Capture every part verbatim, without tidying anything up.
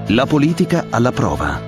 La politica alla prova.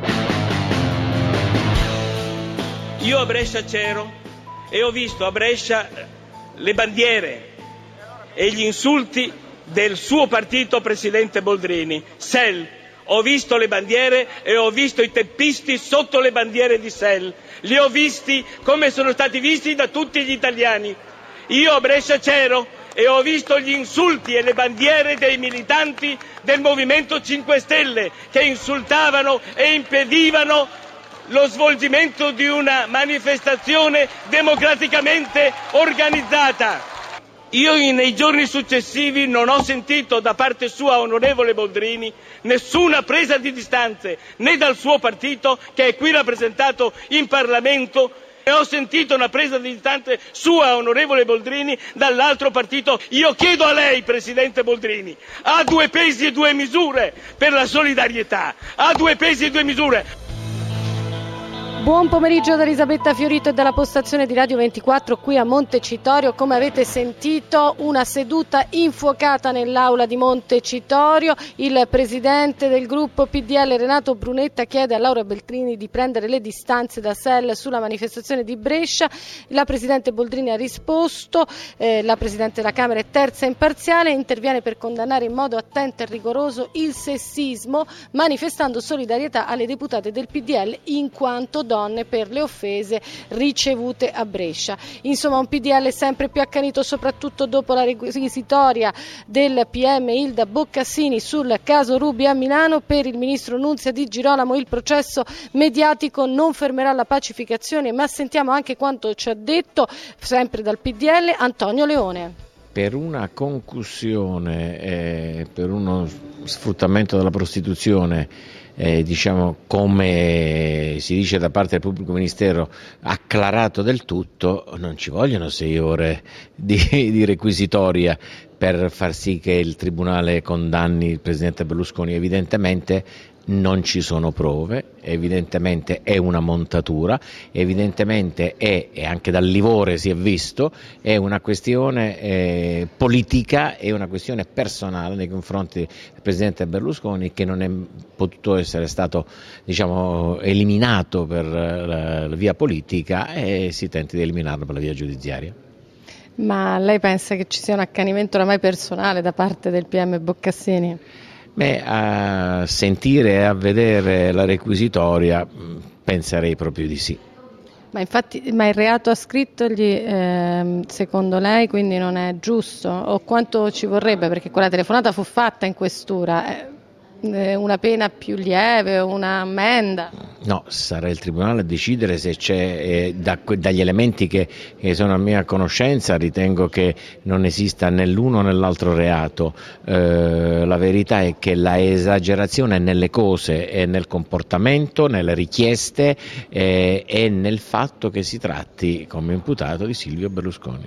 Io a Brescia c'ero e ho visto a Brescia le bandiere e gli insulti del suo partito, presidente Boldrini. S E L. Ho visto le bandiere e ho visto i teppisti sotto le bandiere di S E L. Li ho visti come sono stati visti da tutti gli italiani. Io a Brescia c'ero e ho visto gli insulti e le bandiere dei militanti del Movimento cinque Stelle che insultavano e impedivano lo svolgimento di una manifestazione democraticamente organizzata. Io nei giorni successivi non ho sentito da parte sua, onorevole Boldrini, nessuna presa di distanze né dal suo partito, che è qui rappresentato in Parlamento, e ho sentito una presa di distanze sua, onorevole Boldrini, dall'altro partito. Io chiedo a lei, presidente Boldrini, ha due pesi e due misure per la solidarietà, ha due pesi e due misure. Buon pomeriggio da Elisabetta Fiorito e dalla postazione di Radio ventiquattro qui a Montecitorio. Come avete sentito, una seduta infuocata nell'aula di Montecitorio. Il presidente del gruppo P D L Renato Brunetta chiede a Laura Boldrini di prendere le distanze da S E L sulla manifestazione di Brescia. La presidente Boldrini ha risposto, eh, la presidente della Camera è terza e imparziale, interviene per condannare in modo attento e rigoroso il sessismo, manifestando solidarietà alle deputate del P D L in quanto donne per le offese ricevute a Brescia. Insomma, un P D L sempre più accanito, soprattutto dopo la requisitoria del P M Ilda Boccassini sul caso Ruby a Milano. Per il ministro Nunzia Di Girolamo il processo mediatico non fermerà la pacificazione, ma sentiamo anche quanto ci ha detto, sempre dal P D L, Antonio Leone. Per una concussione, eh, per uno sfruttamento della prostituzione, eh, diciamo come si dice da parte del pubblico ministero, acclarato del tutto, non ci vogliono sei ore di, di requisitoria per far sì che il tribunale condanni il presidente Berlusconi. Evidentemente non ci sono prove, evidentemente è una montatura, evidentemente è, e anche dal livore si è visto, è una questione eh, politica, è una questione personale nei confronti del presidente Berlusconi, che non è potuto essere stato, diciamo, eliminato per la, la via politica, e si tenti di eliminarlo per la via giudiziaria. Ma lei pensa che ci sia un accanimento oramai personale da parte del P M Boccassini? Beh, a sentire e a vedere la requisitoria penserei proprio di sì. Ma infatti, ma il reato ascrittogli, eh, secondo lei, quindi non è giusto? O quanto ci vorrebbe? Perché quella telefonata fu fatta in questura. Eh, una pena più lieve, una ammenda? No, sarà il tribunale a decidere se c'è, eh, da, dagli elementi che, che sono a mia conoscenza, ritengo che non esista né l'uno né l'altro reato. Eh, la verità è che la esagerazione nelle cose è nel comportamento, nelle richieste eh, e nel fatto che si tratti come imputato di Silvio Berlusconi.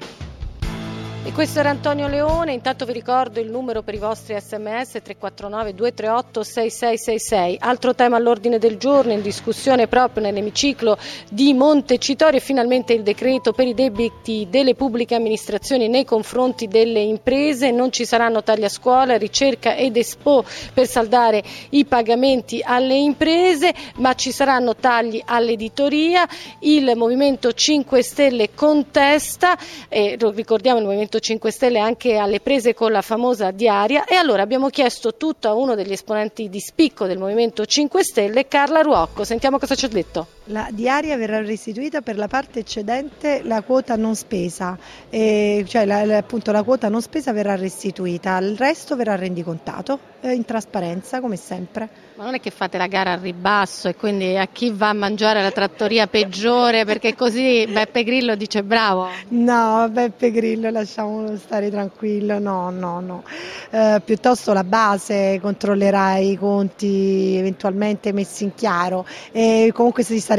E questo era Antonio Leone. Intanto vi ricordo il numero per i vostri sms tre quattro nove due tre otto sei sei sei sei. Altro tema all'ordine del giorno in discussione proprio nell'emiciclo di Montecitorio è finalmente il decreto per i debiti delle pubbliche amministrazioni nei confronti delle imprese. Non ci saranno tagli a scuola, ricerca ed Expo per saldare i pagamenti alle imprese, ma ci saranno tagli all'editoria. Il Movimento cinque Stelle contesta, e lo ricordiamo, il Movimento cinque Stelle anche alle prese con la famosa diaria, e allora abbiamo chiesto tutto a uno degli esponenti di spicco del Movimento cinque Stelle, Carla Ruocco. Sentiamo cosa ci ha detto. La diaria verrà restituita per la parte eccedente la quota non spesa, eh, cioè la, la, appunto la quota non spesa verrà restituita, il resto verrà rendicontato eh, in trasparenza come sempre. Ma non è che fate la gara al ribasso e quindi a chi va a mangiare la trattoria peggiore, perché così Beppe Grillo dice bravo? No, Beppe Grillo lasciamolo stare tranquillo, no, no, no. Eh, piuttosto la base controllerà i conti eventualmente messi in chiaro, e comunque si sta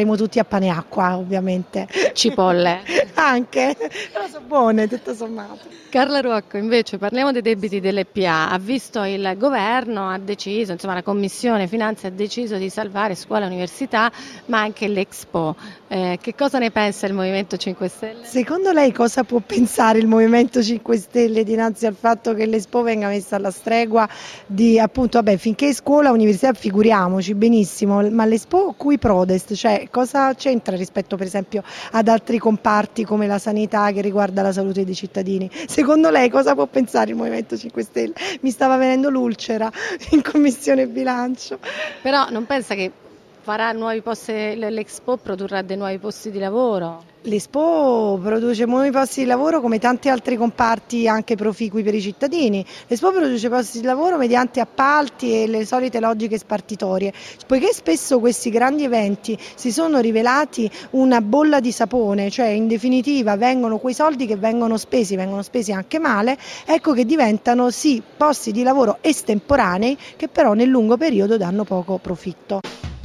staremo tutti a pane e acqua, ovviamente. Cipolle. Anche, però sono buone, tutto sommato. Carla Ruocco, invece, parliamo dei debiti dell'E P A. Ha visto il governo, ha deciso, insomma la Commissione Finanze ha deciso di salvare scuola e università, ma anche l'Expo. Eh, che cosa ne pensa il Movimento cinque Stelle? Secondo lei cosa può pensare il Movimento cinque Stelle dinanzi al fatto che l'Expo venga messa alla stregua di, appunto, vabbè, finché scuola e università figuriamoci benissimo, ma l'Expo cui prodest? Cioè, cosa c'entra rispetto per esempio ad altri comparti come la sanità che riguarda la salute dei cittadini? Secondo lei cosa può pensare il Movimento cinque Stelle? Mi stava venendo l'ulcera in Commissione Bilancio. Però non pensa che farà nuovi posti, l'Expo produrrà dei nuovi posti di lavoro? L'Expo produce nuovi posti di lavoro come tanti altri comparti anche proficui per i cittadini. L'Expo produce posti di lavoro mediante appalti e le solite logiche spartitorie. Poiché spesso questi grandi eventi si sono rivelati una bolla di sapone, cioè in definitiva vengono quei soldi che vengono spesi, vengono spesi anche male, ecco che diventano sì posti di lavoro estemporanei che però nel lungo periodo danno poco profitto.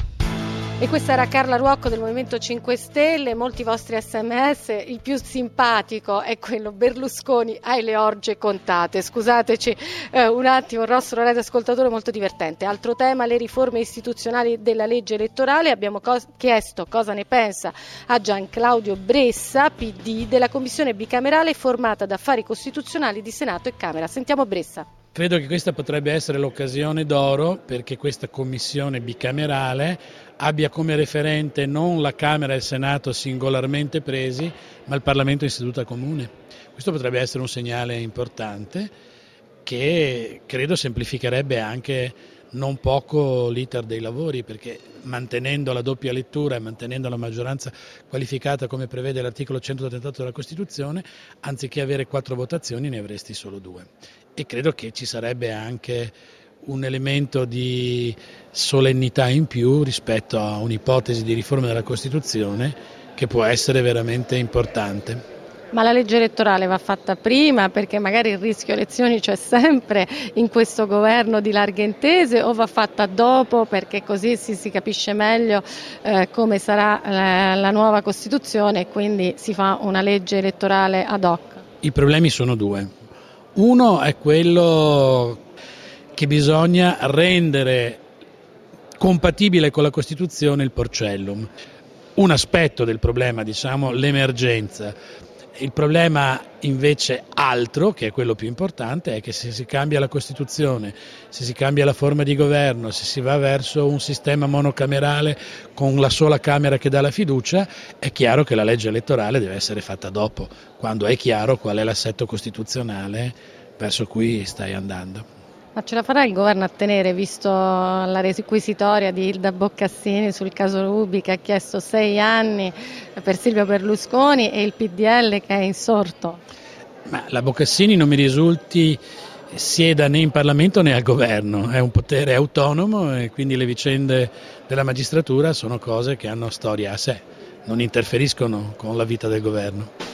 E questa era Carla Ruocco del Movimento cinque Stelle, molti vostri sms, il più simpatico è quello Berlusconi hai le orge contate, scusateci eh, un attimo, il nostro radioascoltatore molto divertente. Altro tema, le riforme istituzionali della legge elettorale, abbiamo cos- chiesto cosa ne pensa a Gian Claudio Bressa, P D, della commissione bicamerale formata da affari costituzionali di Senato e Camera. Sentiamo Bressa. Credo che questa potrebbe essere l'occasione d'oro perché questa commissione bicamerale abbia come referente non la Camera e il Senato singolarmente presi, ma il Parlamento in seduta comune. Questo potrebbe essere un segnale importante che credo semplificherebbe anche non poco l'iter dei lavori, perché mantenendo la doppia lettura e mantenendo la maggioranza qualificata come prevede l'articolo centottantotto della Costituzione, anziché avere quattro votazioni ne avresti solo due. E credo che ci sarebbe anche un elemento di solennità in più rispetto a un'ipotesi di riforma della Costituzione che può essere veramente importante. Ma la legge elettorale va fatta prima perché magari il rischio elezioni c'è sempre in questo governo di larghe intese, o va fatta dopo perché così si, si capisce meglio eh, come sarà la, la nuova Costituzione e quindi si fa una legge elettorale ad hoc? I problemi sono due. Uno è quello che bisogna rendere compatibile con la Costituzione il porcellum. Un aspetto del problema, diciamo, l'emergenza. Il problema invece altro, che è quello più importante, è che se si cambia la Costituzione, se si cambia la forma di governo, se si va verso un sistema monocamerale con la sola Camera che dà la fiducia, è chiaro che la legge elettorale deve essere fatta dopo, quando è chiaro qual è l'assetto costituzionale verso cui stai andando. Ma ce la farà il governo a tenere, visto la requisitoria di Ilda Boccassini sul caso Ruby che ha chiesto sei anni per Silvio Berlusconi e il P D L che è insorto? Ma la Boccassini non mi risulti sieda né in Parlamento né al governo, è un potere autonomo e quindi le vicende della magistratura sono cose che hanno storia a sé, non interferiscono con la vita del governo.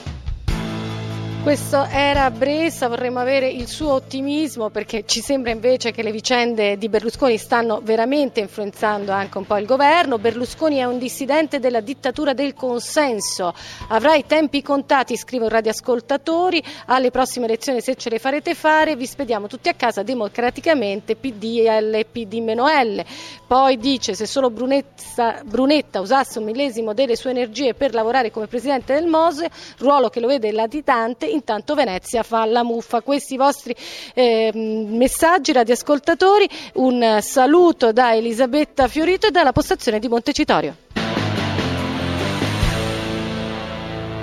Questo era Bressa, vorremmo avere il suo ottimismo perché ci sembra invece che le vicende di Berlusconi stanno veramente influenzando anche un po' il governo. Berlusconi è un dissidente della dittatura del consenso, avrà i tempi contati, scrivono radioascoltatori, alle prossime elezioni se ce le farete fare vi spediamo tutti a casa democraticamente, P D L, P D L. Poi dice se solo Brunetta, Brunetta usasse un millesimo delle sue energie per lavorare come presidente del Mose, ruolo che lo vede latitante, intanto Venezia fa la muffa. Questi i vostri eh, messaggi radioascoltatori, un saluto da Elisabetta Fiorito e dalla postazione di Montecitorio.